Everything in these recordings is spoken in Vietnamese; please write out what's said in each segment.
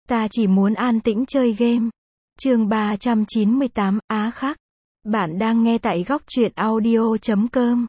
Ta chỉ muốn an tĩnh chơi game. Chương 398, Á Khắc. Bạn đang nghe tại góc truyện audio.com.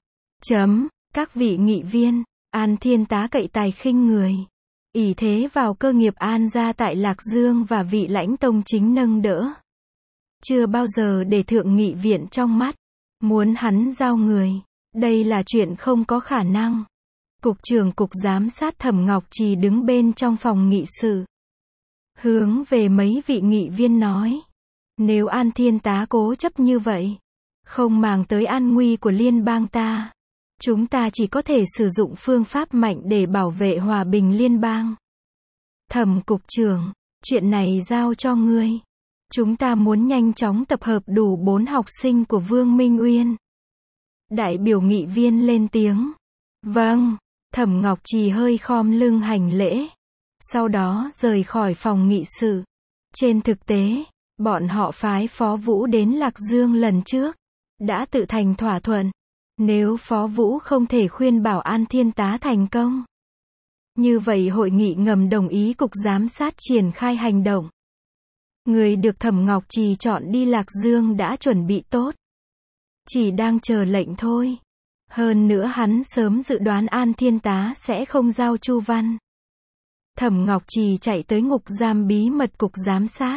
Các vị nghị viên, An Thiên Tá cậy tài khinh người. Ỷ thế vào cơ nghiệp An gia tại Lạc Dương và vị lãnh tông chính nâng đỡ. Chưa bao giờ để thượng nghị viện trong mắt. Muốn hắn giao người. Đây là chuyện không có khả năng. Cục trưởng cục giám sát Thẩm Ngọc Trì đứng bên trong phòng nghị sự. Hướng về mấy vị nghị viên nói. Nếu An Thiên Tá cố chấp như vậy, không màng tới an nguy của liên bang ta, chúng ta chỉ có thể sử dụng phương pháp mạnh để bảo vệ hòa bình liên bang. Thẩm cục trưởng, chuyện này giao cho ngươi. Chúng ta muốn nhanh chóng tập hợp đủ 4 học sinh của Vương Minh Uyên. Đại biểu nghị viên lên tiếng. Vâng. Thẩm Ngọc Trì hơi khom lưng hành lễ. Sau đó rời khỏi phòng nghị sự. Trên thực tế, bọn họ phái Phó Vũ đến Lạc Dương lần trước, đã tự thành thỏa thuận. Nếu Phó Vũ không thể khuyên bảo An Thiên Tá thành công, như vậy hội nghị ngầm đồng ý cục giám sát triển khai hành động. Người được Thẩm Ngọc Trì chọn đi Lạc Dương đã chuẩn bị tốt. Chỉ đang chờ lệnh thôi. Hơn nữa hắn sớm dự đoán An Thiên Tá sẽ không giao Chu Văn. Thẩm Ngọc Trì chạy tới ngục giam bí mật cục giám sát.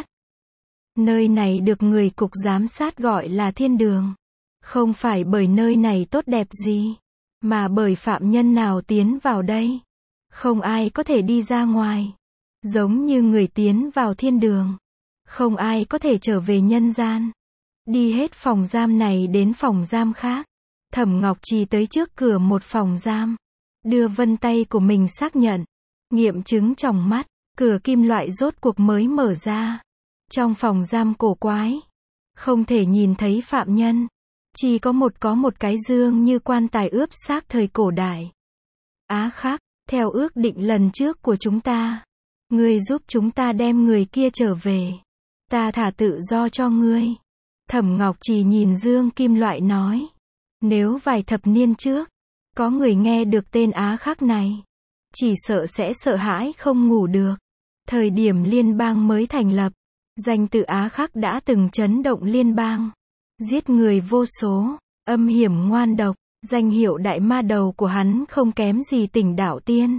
Nơi này được người cục giám sát gọi là thiên đường. Không phải bởi nơi này tốt đẹp gì, mà bởi phạm nhân nào tiến vào đây, không ai có thể đi ra ngoài. Giống như người tiến vào thiên đường, không ai có thể trở về nhân gian. Đi hết phòng giam này đến phòng giam khác. Thẩm Ngọc Trì tới trước cửa một phòng giam, đưa vân tay của mình xác nhận, nghiệm chứng tròng mắt, cửa kim loại rốt cuộc mới mở ra. Trong phòng giam cổ quái, không thể nhìn thấy phạm nhân, chỉ có một cái giường như quan tài ướp xác thời cổ đại. Á Khắc, theo ước định lần trước của chúng ta, ngươi giúp chúng ta đem người kia trở về, ta thả tự do cho ngươi. Thẩm Ngọc Trì nhìn giường kim loại nói. Nếu vài thập niên trước, có người nghe được tên Á Khắc này, chỉ sợ sẽ sợ hãi không ngủ được. Thời điểm liên bang mới thành lập, danh tự Á Khắc đã từng chấn động liên bang. Giết người vô số, âm hiểm ngoan độc, danh hiệu đại ma đầu của hắn không kém gì Tỉnh Đạo Tiên.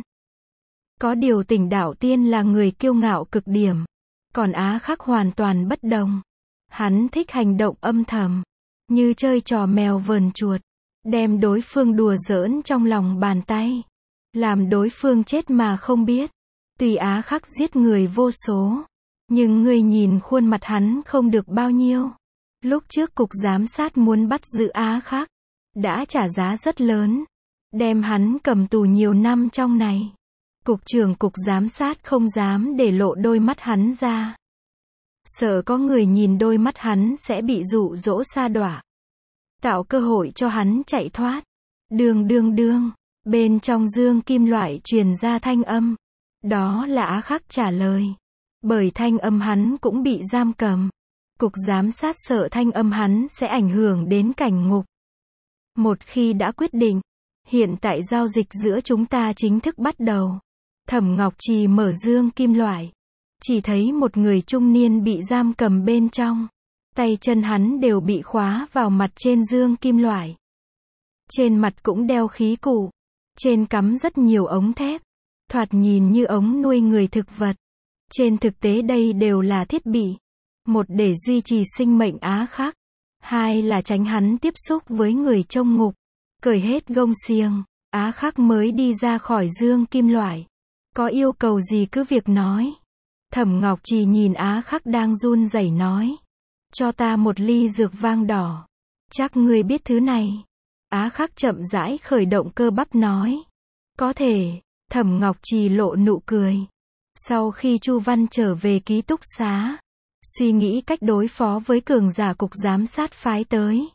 Có điều Tỉnh Đạo Tiên là người kiêu ngạo cực điểm, còn Á Khắc hoàn toàn bất đồng. Hắn thích hành động âm thầm, như chơi trò mèo vờn chuột, đem đối phương đùa giỡn trong lòng bàn tay, làm đối phương chết mà không biết. Tuy Á Khắc giết người vô số, nhưng người nhìn khuôn mặt hắn không được bao nhiêu. Lúc trước cục giám sát muốn bắt giữ Á Khắc, đã trả giá rất lớn, đem hắn cầm tù nhiều năm trong này. Cục trưởng cục giám sát không dám để lộ đôi mắt hắn ra, sợ có người nhìn đôi mắt hắn sẽ bị dụ dỗ sa đọa, tạo cơ hội cho hắn chạy thoát. Đương, bên trong giường kim loại truyền ra thanh âm. Đó là Á Khắc trả lời. Bởi thanh âm hắn cũng bị giam cầm. Cục giám sát sợ thanh âm hắn sẽ ảnh hưởng đến cảnh ngục. Một khi đã quyết định, hiện tại giao dịch giữa chúng ta chính thức bắt đầu. Thẩm Ngọc Trì mở giường kim loại, chỉ thấy một người trung niên bị giam cầm bên trong. Tay chân hắn đều bị khóa vào mặt trên giường kim loại. Trên mặt cũng đeo khí cụ. Trên cắm rất nhiều ống thép. Thoạt nhìn như ống nuôi người thực vật. Trên thực tế đây đều là thiết bị. Một để duy trì sinh mệnh Á Khắc. Hai là tránh hắn tiếp xúc với người trong ngục. Cởi hết gông xiềng, Á Khắc mới đi ra khỏi giường kim loại. Có yêu cầu gì cứ việc nói. Thẩm Ngọc Trì nhìn Á Khắc đang run rẩy nói. Cho ta một ly dược vang đỏ. Chắc ngươi biết thứ này. Á Khắc chậm rãi khởi động cơ bắp nói. Có thể. Thẩm Ngọc Trì lộ nụ cười. Sau khi Chu Văn trở về ký túc xá, suy nghĩ cách đối phó với cường giả cục giám sát phái tới.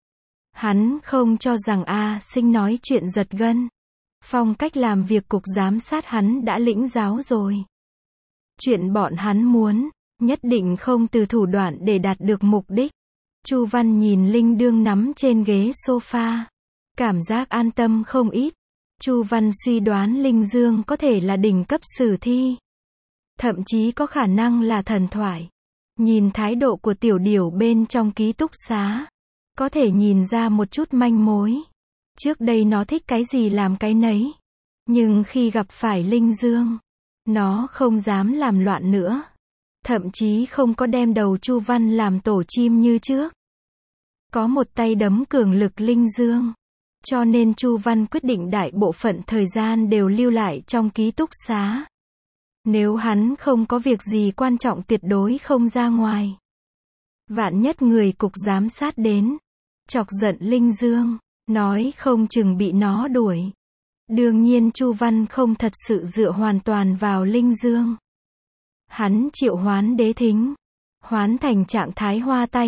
Hắn không cho rằng A Sinh nói chuyện giật gân. Phong cách làm việc cục giám sát hắn đã lĩnh giáo rồi. Chuyện bọn hắn muốn, nhất định không từ thủ đoạn để đạt được mục đích. Chu Văn nhìn Linh Đương nắm trên ghế sofa, cảm giác an tâm không ít. Chu Văn suy đoán Linh Dương có thể là đỉnh cấp sử thi. thậm chí có khả năng là thần thoại. Nhìn thái độ của tiểu điểu bên trong ký túc xá, có thể nhìn ra một chút manh mối. Trước đây nó thích cái gì làm cái nấy. Nhưng khi gặp phải Linh Dương, nó không dám làm loạn nữa. Thậm chí không có đem đầu Chu Văn làm tổ chim như trước. Có một tay đấm cường lực Linh Dương. Cho nên Chu Văn quyết định đại bộ phận thời gian đều lưu lại trong ký túc xá. Nếu hắn không có việc gì quan trọng tuyệt đối không ra ngoài. Vạn nhất người cục giám sát đến, chọc giận Linh Dương, nói không chừng bị nó đuổi. Đương nhiên Chu Văn không thật sự dựa hoàn toàn vào Linh Dương. Hắn triệu hoán đế thính, hoán thành trạng thái hoa tai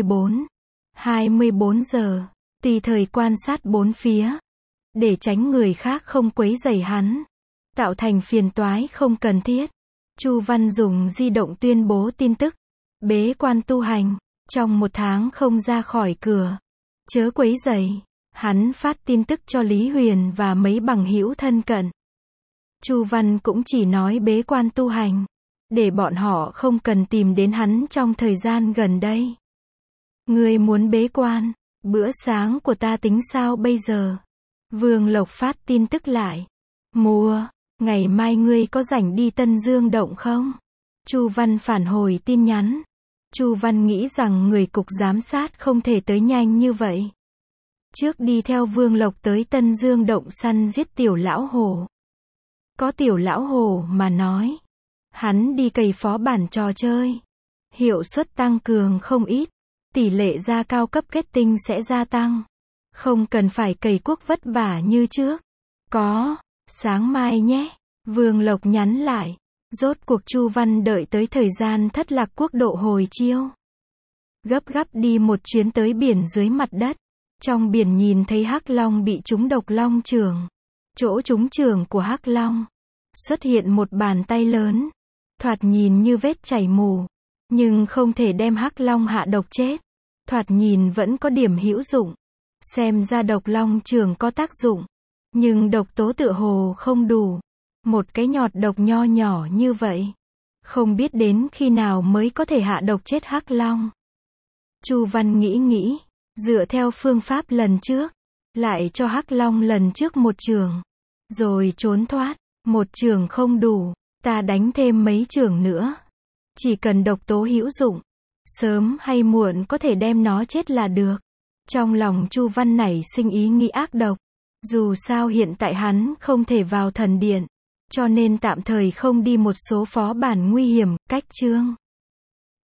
24 giờ, tùy thời quan sát bốn phía, để tránh người khác không quấy rầy hắn, tạo thành phiền toái không cần thiết. Chu Văn dùng di động tuyên bố tin tức, bế quan tu hành, trong 1 tháng không ra khỏi cửa, chớ quấy rầy. Hắn phát tin tức cho Lý Huyền và mấy bằng hữu thân cận. Chu Văn cũng chỉ nói bế quan tu hành, để bọn họ không cần tìm đến hắn trong thời gian gần đây. Ngươi muốn bế quan, bữa sáng của ta tính sao bây giờ? Vương Lộc phát tin tức lại. Mua, ngày mai ngươi có rảnh đi Tân Dương Động không? Chu Văn phản hồi tin nhắn. Chu Văn nghĩ rằng người cục giám sát không thể tới nhanh như vậy. Trước đi theo Vương Lộc tới Tân Dương Động săn giết tiểu lão hổ. Có tiểu lão hổ mà nói. Hắn đi cày phó bản trò chơi. Hiệu suất tăng cường không ít. Tỷ lệ ra cao cấp kết tinh sẽ gia tăng. Không cần phải cày cuốc vất vả như trước. Có, sáng mai nhé. Vương Lộc nhắn lại. Rốt cuộc Chu Văn đợi tới thời gian thất lạc quốc độ hồi chiêu. Gấp gáp đi một chuyến tới biển dưới mặt đất. Trong biển nhìn thấy hắc long bị trúng độc long chưởng. Chỗ trúng chưởng của hắc long xuất hiện một bàn tay lớn, thoạt nhìn như vết chảy mù, nhưng không thể đem hắc long hạ độc chết. Thoạt nhìn vẫn có điểm hữu dụng. Xem ra độc long chưởng có tác dụng, nhưng độc tố tựa hồ không đủ. Một cái nhọt độc nho nhỏ như vậy, không biết đến khi nào mới có thể hạ độc chết hắc long. Chu Văn nghĩ, dựa theo phương pháp lần trước, lại cho hắc long lần trước một chưởng, rồi trốn thoát. Một chưởng không đủ, ta đánh thêm mấy chưởng nữa. Chỉ cần độc tố hữu dụng, sớm hay muộn có thể đem nó chết là được. Trong lòng Chu Văn nảy sinh ý nghĩ ác độc. Dù sao hiện tại hắn không thể vào thần điện, cho nên tạm thời không đi một số phó bản nguy hiểm. Cách chương